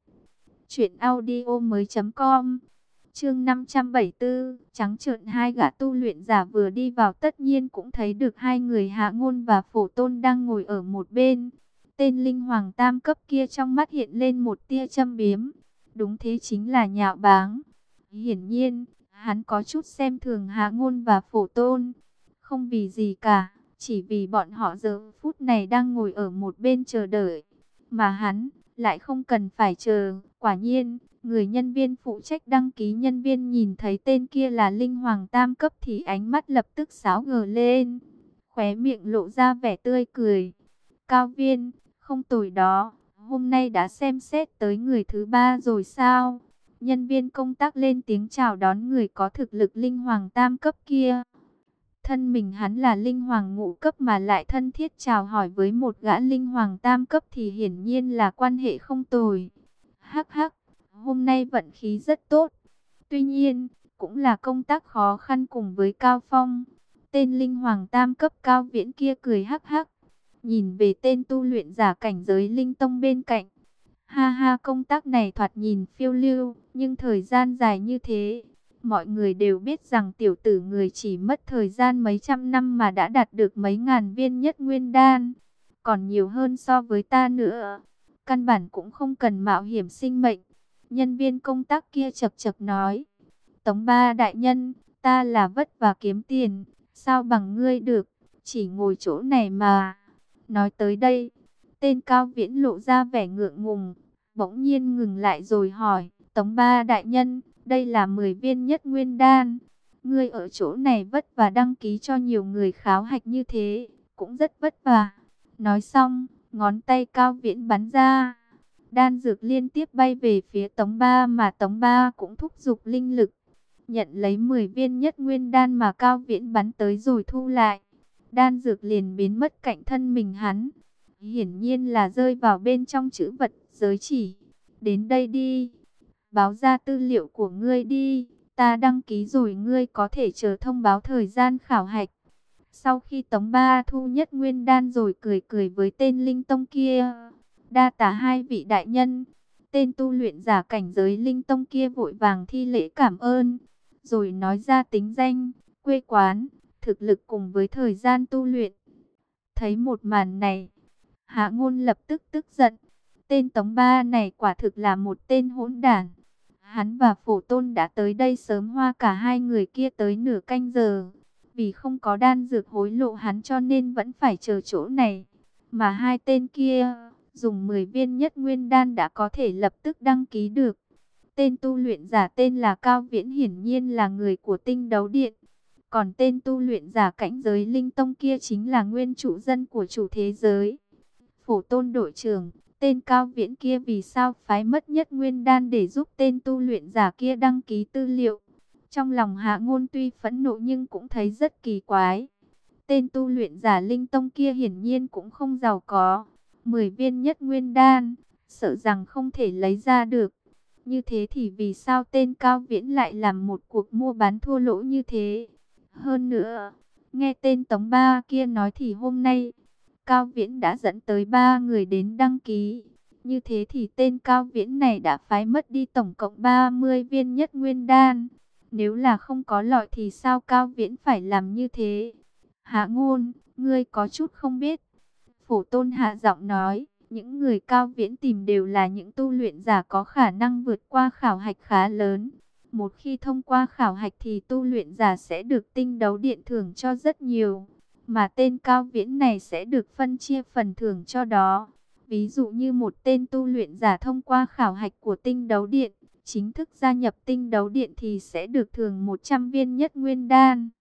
truyệnaudiomoi.com. Chương 574, trắng trợn hai gã tu luyện giả vừa đi vào tất nhiên cũng thấy được hai người Hạ Ngôn và Phổ Tôn đang ngồi ở một bên. Tên linh hoàng tam cấp kia trong mắt hiện lên một tia châm biếm. Đúng thế, chính là nhạo báng. Hiển nhiên, hắn có chút xem thường Hạ Ngôn và Phổ Tôn. Không vì gì cả, chỉ vì bọn họ giờ phút này đang ngồi ở một bên chờ đợi. Mà hắn lại không cần phải chờ. Quả nhiên, người nhân viên phụ trách đăng ký nhân viên nhìn thấy tên kia là linh hoàng tam cấp thì ánh mắt lập tức xáo gờ lên. Khóe miệng lộ ra vẻ tươi cười. Cao viên, không tồi đó, hôm nay đã xem xét tới người thứ ba rồi sao? Nhân viên công tác lên tiếng chào đón người có thực lực linh hoàng tam cấp kia. Thân mình hắn là linh hoàng ngũ cấp mà lại thân thiết chào hỏi với một gã linh hoàng tam cấp thì hiển nhiên là quan hệ không tồi. Hắc hắc, hôm nay vận khí rất tốt. Tuy nhiên, cũng là công tác khó khăn cùng với Cao Phong. Tên linh hoàng tam cấp Cao Viễn kia cười hắc hắc, nhìn về tên tu luyện giả cảnh giới linh tông bên cạnh. Ha ha, công tác này thoạt nhìn phiêu lưu, nhưng thời gian dài như thế. Mọi người đều biết rằng tiểu tử người chỉ mất thời gian mấy trăm năm mà đã đạt được mấy ngàn viên nhất nguyên đan. Còn nhiều hơn so với ta nữa. Căn bản cũng không cần mạo hiểm sinh mệnh. Nhân viên công tác kia chậc chậc nói. Tống ba đại nhân, ta là vất vả kiếm tiền. Sao bằng ngươi được, chỉ ngồi chỗ này mà. Nói tới đây, tên Cao Viễn lộ ra vẻ ngượng ngùng. Bỗng nhiên ngừng lại rồi hỏi. Tống ba đại nhân, đây là 10 viên nhất nguyên đan. Ngươi ở chỗ này vất vả đăng ký cho nhiều người khảo hạch như thế, cũng rất vất vả. Nói xong, ngón tay Cao Viễn bắn ra. Đan dược liên tiếp bay về phía Tống Ba mà Tống Ba cũng thúc giục linh lực. Nhận lấy 10 viên nhất nguyên đan mà Cao Viễn bắn tới rồi thu lại. Đan dược liền biến mất cạnh thân mình hắn. Hiển nhiên là rơi vào bên trong chữ vật giới chỉ. Đến đây đi. Báo ra tư liệu của ngươi đi. Ta đăng ký rồi, ngươi có thể chờ thông báo thời gian khảo hạch. Sau khi Tống Ba thu nhất nguyên đan rồi cười cười với tên linh tông kia. Đa tạ hai vị đại nhân. Tên tu luyện giả cảnh giới linh tông kia vội vàng thi lễ cảm ơn. Rồi nói ra tính danh, quê quán, thực lực cùng với thời gian tu luyện. Thấy một màn này, Hạ Ngôn lập tức tức giận. Tên Tống Ba này quả thực là một tên hỗn đản. Hắn và Phổ Tôn đã tới đây sớm hoa cả hai người kia tới nửa canh giờ. Vì không có đan dược hối lộ hắn cho nên vẫn phải chờ chỗ này. Mà hai tên kia, dùng 10 viên nhất nguyên đan đã có thể lập tức đăng ký được. Tên tu luyện giả tên là Cao Viễn hiển nhiên là người của tinh đấu điện. Còn tên tu luyện giả cảnh giới linh tông kia chính là nguyên chủ dân của chủ thế giới. Phổ Tôn đội trưởng, tên Cao Viễn kia vì sao phái mất nhất nguyên đan để giúp tên tu luyện giả kia đăng ký tư liệu? Trong lòng Hạ Ngôn tuy phẫn nộ nhưng cũng thấy rất kỳ quái. Tên tu luyện giả linh tông kia hiển nhiên cũng không giàu có. 10 viên nhất nguyên đan, sợ rằng không thể lấy ra được. Như thế thì vì sao tên Cao Viễn lại làm một cuộc mua bán thua lỗ như thế? Hơn nữa, nghe tên Tống Ba kia nói thì hôm nay Cao Viễn đã dẫn tới 3 người đến đăng ký. Như thế thì tên Cao Viễn này đã phái mất đi tổng cộng 30 viên nhất nguyên đan. Nếu là không có lợi thì sao Cao Viễn phải làm như thế? Hạ Ngôn, ngươi có chút không biết. Phổ Tôn hạ giọng nói, những người Cao Viễn tìm đều là những tu luyện giả có khả năng vượt qua khảo hạch khá lớn. Một khi thông qua khảo hạch thì tu luyện giả sẽ được tinh đấu điện thưởng cho rất nhiều. Mà tên Cao Viễn này sẽ được phân chia phần thưởng cho đó. Ví dụ như một tên tu luyện giả thông qua khảo hạch của tinh đấu điện, chính thức gia nhập tinh đấu điện thì sẽ được thưởng 100 viên nhất nguyên đan.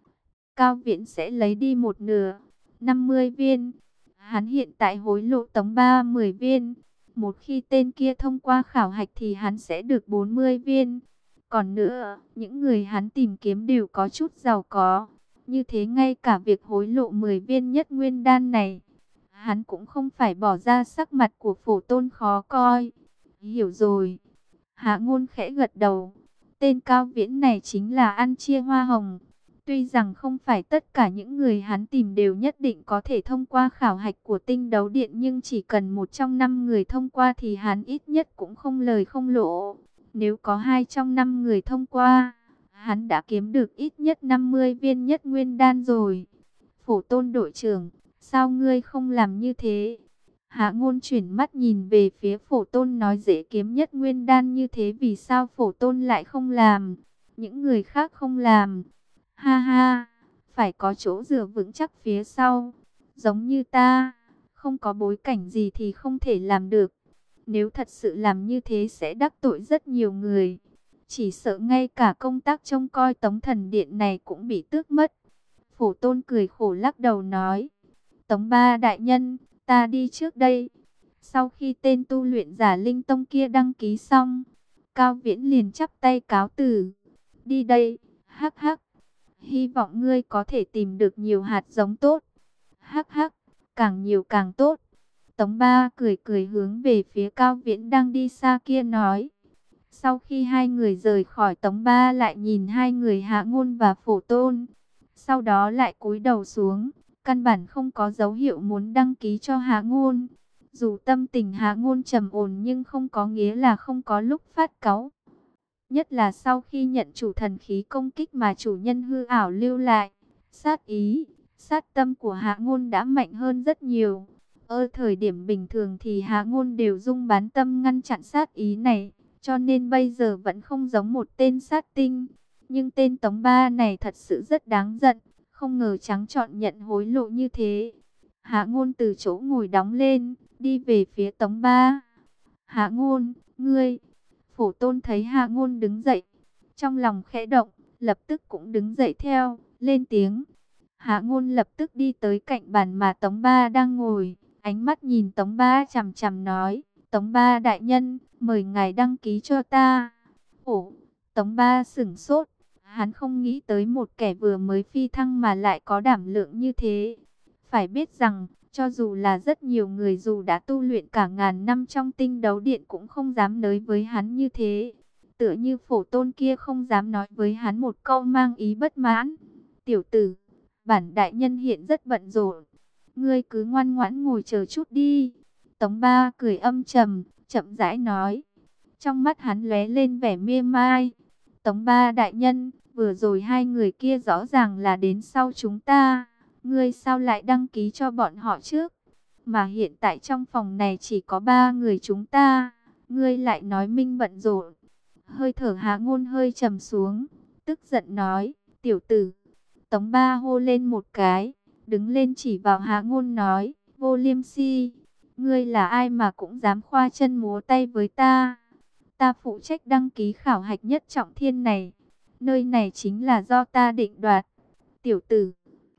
Cao Viễn sẽ lấy đi một nửa, 50 viên. Hắn hiện tại hối lộ Tống Ba 10 viên. Một khi tên kia thông qua khảo hạch thì hắn sẽ được 40 viên. Còn nữa, những người hắn tìm kiếm đều có chút giàu có. Như thế ngay cả việc hối lộ 10 viên nhất nguyên đan này, hắn cũng không phải bỏ ra. Sắc mặt của Phổ Tôn khó coi. Hiểu rồi. Hạ Ngôn khẽ gật đầu. Tên Cao Viễn này chính là ăn chia hoa hồng. Tuy rằng không phải tất cả những người hắn tìm đều nhất định có thể thông qua khảo hạch của tinh đấu điện, nhưng chỉ cần một trong 5 người thông qua thì hắn ít nhất cũng không lời không lỗ. Nếu có 2 trong 5 người thông qua, hắn đã kiếm được ít nhất 50 viên nhất nguyên đan rồi. Phổ Tôn đội trưởng, sao ngươi không làm như thế? Hạ Ngôn chuyển mắt nhìn về phía Phổ Tôn, nói dễ kiếm nhất nguyên đan như thế vì sao Phổ Tôn lại không làm? Những người khác không làm. Ha ha, phải có chỗ dựa vững chắc phía sau. Giống như ta, không có bối cảnh gì thì không thể làm được. Nếu thật sự làm như thế sẽ đắc tội rất nhiều người. Chỉ sợ ngay cả công tác trông coi Tống Thần Điện này cũng bị tước mất. Phổ Tôn cười khổ lắc đầu nói. Tống Ba đại nhân, ta đi trước đây. Sau khi tên tu luyện giả Linh Tông kia đăng ký xong, Cao Viễn liền chắp tay cáo từ. Đi đây, hắc hắc. Hy vọng ngươi có thể tìm được nhiều hạt giống tốt. Hắc hắc, càng nhiều càng tốt. Tống Ba cười cười hướng về phía Cao Viễn đang đi xa kia nói. Sau khi hai người rời khỏi, Tống Ba lại nhìn hai người Hạ Ngôn và Phổ Tôn. Sau đó lại cúi đầu xuống, căn bản không có dấu hiệu muốn đăng ký cho Hạ Ngôn. Dù tâm tình Hạ Ngôn trầm ổn nhưng không có nghĩa là không có lúc phát cáu. Nhất là sau khi nhận chủ thần khí công kích mà chủ nhân hư ảo lưu lại, sát ý, sát tâm của Hạ Ngôn đã mạnh hơn rất nhiều. Ở thời điểm bình thường thì Hạ Ngôn đều dùng bán tâm ngăn chặn sát ý này, cho nên bây giờ vẫn không giống một tên sát tinh. Nhưng tên Tống Ba này thật sự rất đáng giận, không ngờ trắng trọn nhận hối lộ như thế. Hạ Ngôn từ chỗ ngồi đóng lên, đi về phía Tống Ba. Hạ Ngôn, ngươi... Phổ Tôn thấy Hạ Ngôn đứng dậy, trong lòng khẽ động, lập tức cũng đứng dậy theo, lên tiếng. Hạ Ngôn lập tức đi tới cạnh bàn mà Tống Ba đang ngồi, ánh mắt nhìn Tống Ba chằm chằm nói, Tống Ba đại nhân, mời ngài đăng ký cho ta. Ồ, Tống Ba sửng sốt, hắn không nghĩ tới một kẻ vừa mới phi thăng mà lại có đảm lượng như thế. Phải biết rằng, cho dù là rất nhiều người dù đã tu luyện cả ngàn năm trong tinh đấu điện cũng không dám nói với hắn như thế. Tựa như Phổ Tôn kia không dám nói với hắn một câu mang ý bất mãn. Tiểu tử, bản đại nhân hiện rất bận rộn. Ngươi cứ ngoan ngoãn ngồi chờ chút đi. Tống Ba cười âm trầm, chậm rãi nói. Trong mắt hắn lóe lên vẻ mê mai. Tống Ba đại nhân, vừa rồi hai người kia rõ ràng là đến sau chúng ta. Ngươi sao lại đăng ký cho bọn họ trước? Mà hiện tại trong phòng này chỉ có 3 người chúng ta. Ngươi lại nói minh bận rộn. Hơi thở Hạ Ngôn hơi trầm xuống, tức giận nói, tiểu tử. Tống Ba hô lên một cái, đứng lên chỉ vào Hạ Ngôn nói, Vô Liêm Si, ngươi là ai mà cũng dám khoa chân múa tay với ta? Ta phụ trách đăng ký khảo hạch nhất trọng thiên này. Nơi này chính là do ta định đoạt. Tiểu tử,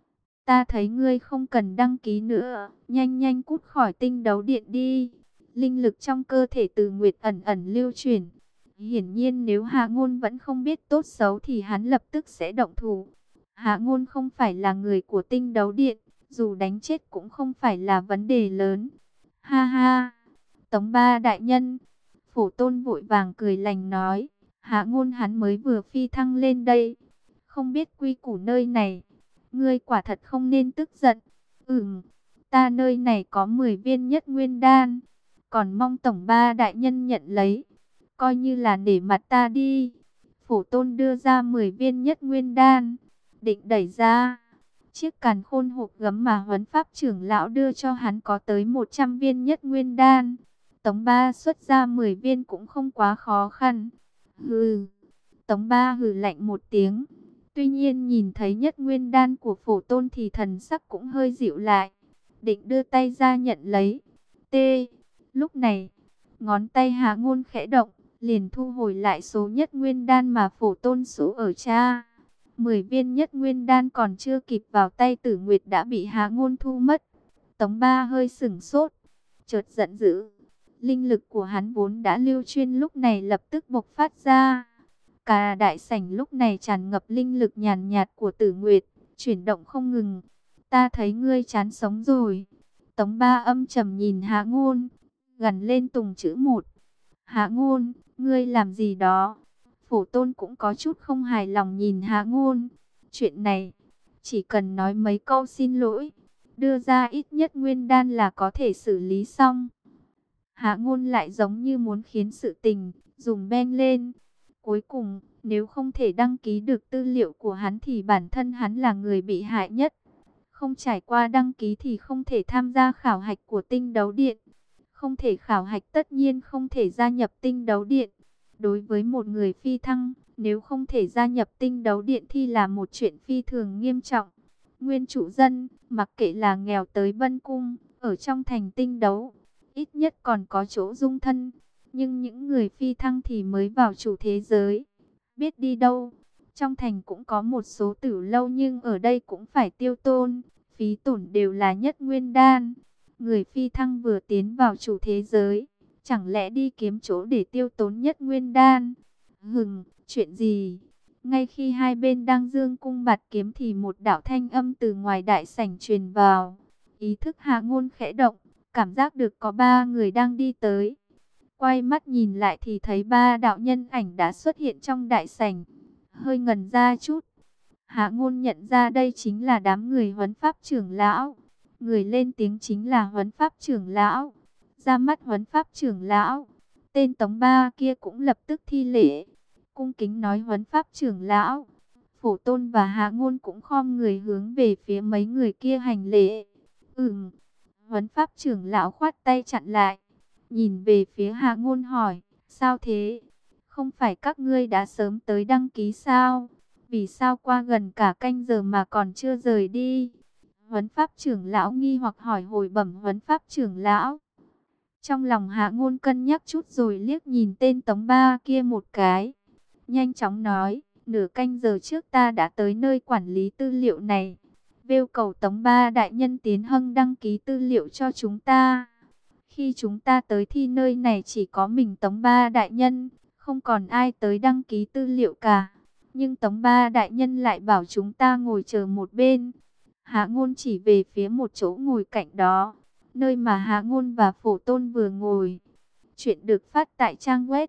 ta thấy ngươi không cần đăng ký nữa, nhanh nhanh cút khỏi tinh đấu điện đi. Linh lực trong cơ thể Từ Nguyệt ẩn ẩn lưu chuyển. Hiển nhiên nếu Hạ Ngôn vẫn không biết tốt xấu thì hắn lập tức sẽ động thủ. Hạ Ngôn không phải là người của tinh đấu điện, dù đánh chết cũng không phải là vấn đề lớn. Ha ha, Tống Ba đại nhân. Phổ Tôn vội vàng cười lành nói, Hạ Ngôn hắn mới vừa phi thăng lên đây, không biết quy củ nơi này. Ngươi quả thật không nên tức giận. Ta nơi này có 10 viên nhất nguyên đan, còn mong Tổng Ba đại nhân nhận lấy, coi như là nể mặt ta đi. Phổ Tôn đưa ra 10 viên nhất nguyên đan, định đẩy ra. Chiếc càn khôn hộp gấm mà Huấn Pháp trưởng lão đưa cho hắn có tới 100 viên nhất nguyên đan. Tống Ba xuất ra 10 viên cũng không quá khó khăn. Hừ. Tống Ba hừ lạnh một tiếng. Tuy nhiên nhìn thấy nhất nguyên đan của Phổ Tôn thì thần sắc cũng hơi dịu lại. Định đưa tay ra nhận lấy. T. Lúc này, ngón tay Hạ Ngôn khẽ động, liền thu hồi lại số nhất nguyên đan mà Phổ Tôn số ở cha. 10 viên nhất nguyên đan còn chưa kịp vào tay Tử Nguyệt đã bị Hạ Ngôn thu mất. Tống Ba hơi sửng sốt, chợt giận dữ. Linh lực của hắn vốn đã lưu chuyên lúc này lập tức bộc phát ra. Cả đại sảnh lúc này tràn ngập linh lực nhàn nhạt của Tử Nguyệt, chuyển động không ngừng. Ta thấy ngươi chán sống rồi. Tống Ba âm trầm nhìn Hạ Ngôn, gằn lên từng chữ một. Hạ Ngôn, ngươi làm gì đó? Phổ Tôn cũng có chút không hài lòng nhìn Hạ Ngôn. Chuyện này, chỉ cần nói mấy câu xin lỗi, đưa ra ít nhất nguyên đan là có thể xử lý xong. Hạ Ngôn lại giống như muốn khiến sự tình dùng beng lên. Cuối cùng, nếu không thể đăng ký được tư liệu của hắn thì bản thân hắn là người bị hại nhất. Không trải qua đăng ký thì không thể tham gia khảo hạch của Tinh Đấu Điện. Không thể khảo hạch tất nhiên không thể gia nhập Tinh Đấu Điện. Đối với một người phi thăng, nếu không thể gia nhập Tinh Đấu Điện thì là một chuyện phi thường nghiêm trọng. Nguyên chủ dân, mặc kệ là nghèo tới Vân Cung, ở trong thành Tinh Đấu, ít nhất còn có chỗ dung thân. Nhưng những người phi thăng thì mới vào chủ thế giới, biết đi đâu. Trong thành cũng có một số tử lâu nhưng ở đây cũng phải tiêu tốn, phí tổn đều là nhất nguyên đan. Người phi thăng vừa tiến vào chủ thế giới, chẳng lẽ đi kiếm chỗ để tiêu tốn nhất nguyên đan? Chuyện gì? Ngay khi hai bên đang dương cung bạt kiếm thì một đạo thanh âm từ ngoài đại sảnh truyền vào. Ý thức Hạ Ngôn khẽ động, cảm giác được có 3 người đang đi tới. Quay mắt nhìn lại thì thấy 3 đạo nhân ảnh đã xuất hiện trong đại sảnh. Hơi ngần ra chút, Hạ Ngôn nhận ra đây chính là đám người Huấn Pháp trưởng lão. Người lên tiếng chính là Huấn Pháp trưởng lão. Ra mắt Huấn Pháp trưởng lão, tên Tống Ba kia cũng lập tức thi lễ, cung kính nói Huấn Pháp trưởng lão. Phổ Tôn và Hạ Ngôn cũng khom người hướng về phía mấy người kia hành lễ. Huấn Pháp trưởng lão khoát tay chặn lại, nhìn về phía Hạ Ngôn hỏi, sao thế? Không phải các ngươi đã sớm tới đăng ký sao? Vì sao qua gần cả canh giờ mà còn chưa rời đi? Huấn Pháp trưởng lão nghi hoặc hỏi hồi bẩm Huấn Pháp trưởng lão. Trong lòng Hạ Ngôn cân nhắc chút rồi liếc nhìn tên Tống Ba kia một cái. Nhanh chóng nói, nửa canh giờ trước ta đã tới nơi quản lý tư liệu này. Yêu cầu Tống Ba đại nhân tiến hâng đăng ký tư liệu cho chúng ta. Khi chúng ta tới thì nơi này chỉ có mình Tống Ba đại nhân, không còn ai tới đăng ký tư liệu cả. Nhưng Tống Ba đại nhân lại bảo chúng ta ngồi chờ một bên. Hạ Ngôn chỉ về phía một chỗ ngồi cạnh đó, nơi mà Hạ Ngôn và Phổ Tôn vừa ngồi. Chuyện được phát tại trang web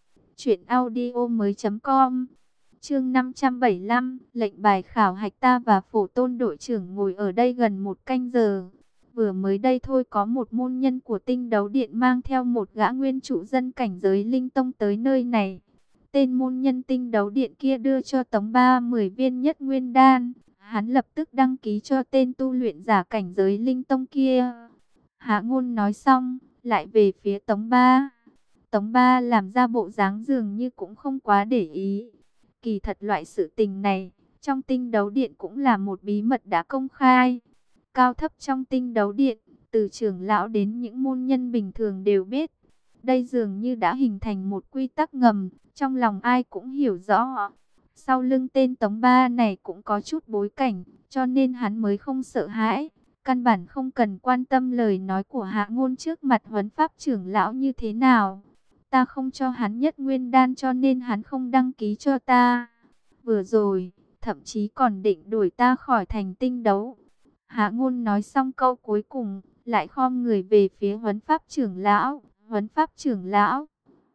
truyệnaudiomoi.com. Chương 575, lệnh bài khảo hạch. Ta và Phổ Tôn đội trưởng ngồi ở đây gần 1 canh giờ. Vừa mới đây thôi có một môn nhân của Tinh Đấu Điện mang theo một gã nguyên trụ dân cảnh giới Linh Tông tới nơi này. Tên môn nhân Tinh Đấu Điện kia đưa cho Tống Ba 10 viên nhất nguyên đan. Hắn lập tức đăng ký cho tên tu luyện giả cảnh giới Linh Tông kia. Hạ Ngôn nói xong, lại về phía Tống Ba. Tống Ba làm ra bộ dáng dường như cũng không quá để ý. Kỳ thật loại sự tình này, trong Tinh Đấu Điện cũng là một bí mật đã công khai. Cao thấp trong Tinh Đấu Điện, từ trưởng lão đến những môn nhân bình thường đều biết. Đây dường như đã hình thành một quy tắc ngầm, trong lòng ai cũng hiểu rõ. Sau lưng tên Tống Ba này cũng có chút bối cảnh, cho nên hắn mới không sợ hãi. Căn bản không cần quan tâm lời nói của Hạ Ngôn trước mặt Huấn Pháp trưởng lão như thế nào. Ta không cho hắn nhất nguyên đan cho nên hắn không đăng ký cho ta. Vừa rồi, thậm chí còn định đuổi ta khỏi thành Tinh Đấu. Hạ Ngôn nói xong câu cuối cùng, lại khom người về phía Huấn Pháp trưởng lão. Huấn Pháp trưởng lão,